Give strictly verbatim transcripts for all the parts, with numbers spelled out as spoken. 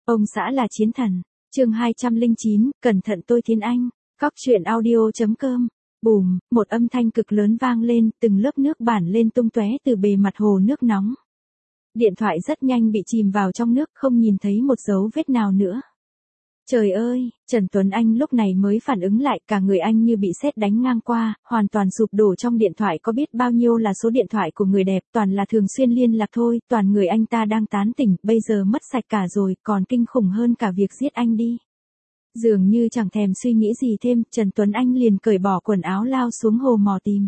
Ông xã là chiến thần. Chương hai trăm lẻ chín, cẩn thận tôi Thiên Anh. Góc truyện audio.com. Bùm, một âm thanh cực lớn vang lên, từng lớp nước bản lên tung tóe từ bề mặt hồ nước nóng. Điện thoại rất nhanh bị chìm vào trong nước, không nhìn thấy một dấu vết nào nữa. Trời ơi, Trần Tuấn Anh lúc này mới phản ứng lại, cả người anh như bị sét đánh ngang qua, hoàn toàn sụp đổ. Trong điện thoại có biết bao nhiêu là số điện thoại của người đẹp, toàn là thường xuyên liên lạc thôi, toàn người anh ta đang tán tỉnh, bây giờ mất sạch cả rồi, còn kinh khủng hơn cả việc giết anh đi. Dường như chẳng thèm suy nghĩ gì thêm, Trần Tuấn Anh liền cởi bỏ quần áo lao xuống hồ mò tìm.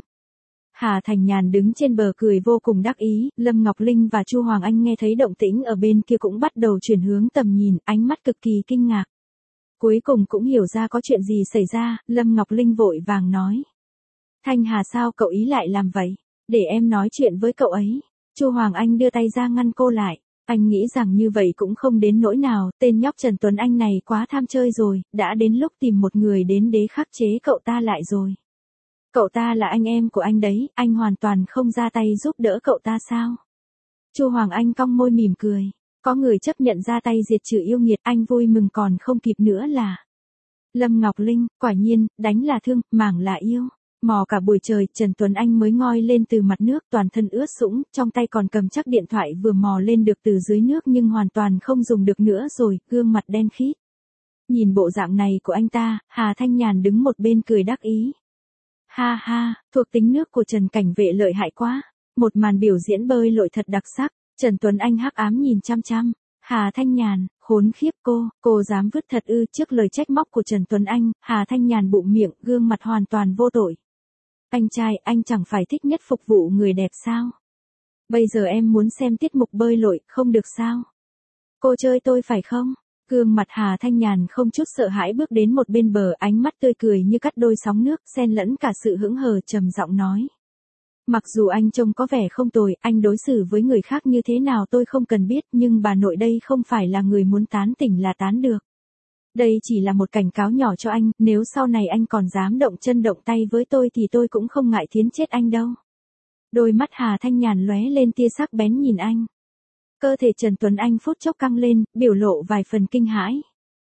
Hà Thành Nhàn đứng trên bờ cười vô cùng đắc ý, Lâm Ngọc Linh và Chu Hoàng Anh nghe thấy động tĩnh ở bên kia cũng bắt đầu chuyển hướng tầm nhìn, ánh mắt cực kỳ kinh ngạc. Cuối cùng cũng hiểu ra có chuyện gì xảy ra, Lâm Ngọc Linh vội vàng nói. Thanh Hà sao cậu ý lại làm vậy? Để em nói chuyện với cậu ấy. Chu Hoàng Anh đưa tay ra ngăn cô lại. Anh nghĩ rằng như vậy cũng không đến nỗi nào, tên nhóc Trần Tuấn Anh này quá tham chơi rồi, đã đến lúc tìm một người đến đế khắc chế cậu ta lại rồi. Cậu ta là anh em của anh đấy, anh hoàn toàn không ra tay giúp đỡ cậu ta sao? Chu Hoàng Anh cong môi mỉm cười. Có người chấp nhận ra tay diệt trừ yêu nghiệt, anh vui mừng còn không kịp nữa là. Lâm Ngọc Linh, quả nhiên, đánh là thương, mảng là yêu. Mò cả buổi trời, Trần Tuấn Anh mới ngoi lên từ mặt nước, toàn thân ướt sũng, trong tay còn cầm chắc điện thoại vừa mò lên được từ dưới nước nhưng hoàn toàn không dùng được nữa rồi, gương mặt đen khít. Nhìn bộ dạng này của anh ta, Hà Thanh Nhàn đứng một bên cười đắc ý. Ha ha, thuộc tính nước của Trần Cảnh Vệ lợi hại quá. Một màn biểu diễn bơi lội thật đặc sắc. Trần Tuấn Anh hắc ám nhìn chăm chăm. Hà Thanh Nhàn, khốn khiếp cô, cô dám vứt thật ư? Trước lời trách móc của Trần Tuấn Anh, Hà Thanh Nhàn bụng miệng, gương mặt hoàn toàn vô tội. Anh trai, anh chẳng phải thích nhất phục vụ người đẹp sao? Bây giờ em muốn xem tiết mục bơi lội, không được sao? Cô chơi tôi phải không? Gương mặt Hà Thanh Nhàn không chút sợ hãi bước đến một bên bờ, ánh mắt tươi cười như cắt đôi sóng nước, xen lẫn cả sự hững hờ, trầm giọng nói. Mặc dù anh trông có vẻ không tồi, anh đối xử với người khác như thế nào tôi không cần biết, nhưng bà nội đây không phải là người muốn tán tỉnh là tán được. Đây chỉ là một cảnh cáo nhỏ cho anh, nếu sau này anh còn dám động chân động tay với tôi thì tôi cũng không ngại thiến chết anh đâu. Đôi mắt Hà Thanh Nhàn lóe lên tia sắc bén nhìn anh. Cơ thể Trần Tuấn Anh phút chốc căng lên, biểu lộ vài phần kinh hãi.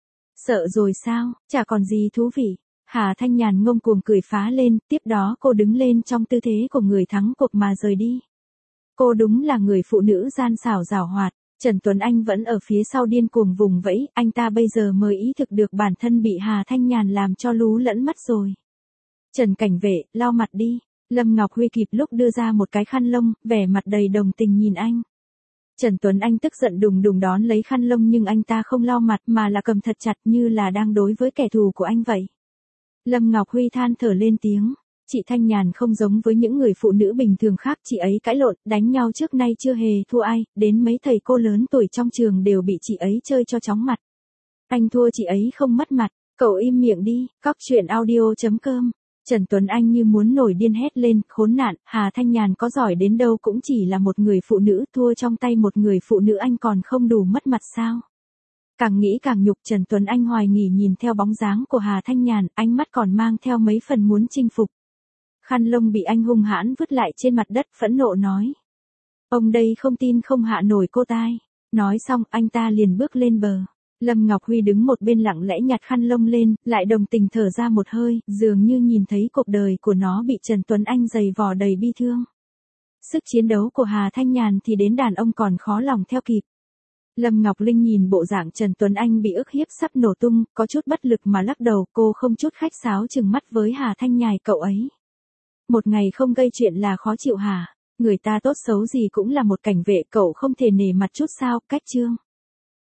Sợ rồi sao, chả còn gì thú vị. Hà Thanh Nhàn ngông cuồng cười phá lên, tiếp đó cô đứng lên trong tư thế của người thắng cuộc mà rời đi. Cô đúng là người phụ nữ gian xảo giảo hoạt. Trần Tuấn Anh vẫn ở phía sau điên cuồng vùng vẫy, anh ta bây giờ mới ý thức được bản thân bị Hà Thanh Nhàn làm cho lú lẫn mắt rồi. Trần Cảnh Vệ, lau mặt đi. Lâm Ngọc Huy kịp lúc đưa ra một cái khăn lông, vẻ mặt đầy đồng tình nhìn anh. Trần Tuấn Anh tức giận đùng đùng đón lấy khăn lông nhưng anh ta không lau mặt mà là cầm thật chặt như là đang đối với kẻ thù của anh vậy. Lâm Ngọc Huy than thở lên tiếng. Chị Thanh Nhàn không giống với những người phụ nữ bình thường khác, chị ấy cãi lộn, đánh nhau trước nay chưa hề thua ai, đến mấy thầy cô lớn tuổi trong trường đều bị chị ấy chơi cho chóng mặt. Anh thua chị ấy không mất mặt, cậu im miệng đi. Góc truyện audio.com. Trần Tuấn Anh như muốn nổi điên hét lên, khốn nạn, Hà Thanh Nhàn có giỏi đến đâu cũng chỉ là một người phụ nữ, thua trong tay một người phụ nữ anh còn không đủ mất mặt sao? Càng nghĩ càng nhục, Trần Tuấn Anh hoài nghi nhìn theo bóng dáng của Hà Thanh Nhàn, ánh mắt còn mang theo mấy phần muốn chinh phục. Khăn lông bị anh hung hãn vứt lại trên mặt đất, phẫn nộ nói. Ông đây không tin không hạ nổi cô tai. Nói xong, anh ta liền bước lên bờ. Lâm Ngọc Huy đứng một bên lặng lẽ nhặt khăn lông lên, lại đồng tình thở ra một hơi, dường như nhìn thấy cuộc đời của nó bị Trần Tuấn Anh giày vò đầy bi thương. Sức chiến đấu của Hà Thanh Nhàn thì đến đàn ông còn khó lòng theo kịp. Lâm Ngọc Linh nhìn bộ dạng Trần Tuấn Anh bị ức hiếp sắp nổ tung, có chút bất lực mà lắc đầu, cô không chút khách sáo chừng mắt với Hà Thanh Nhàn cậu ấy. Một ngày không gây chuyện là khó chịu hả? Người ta tốt xấu gì cũng là một cảnh vệ, cậu không thể nể mặt chút sao? Cách chương.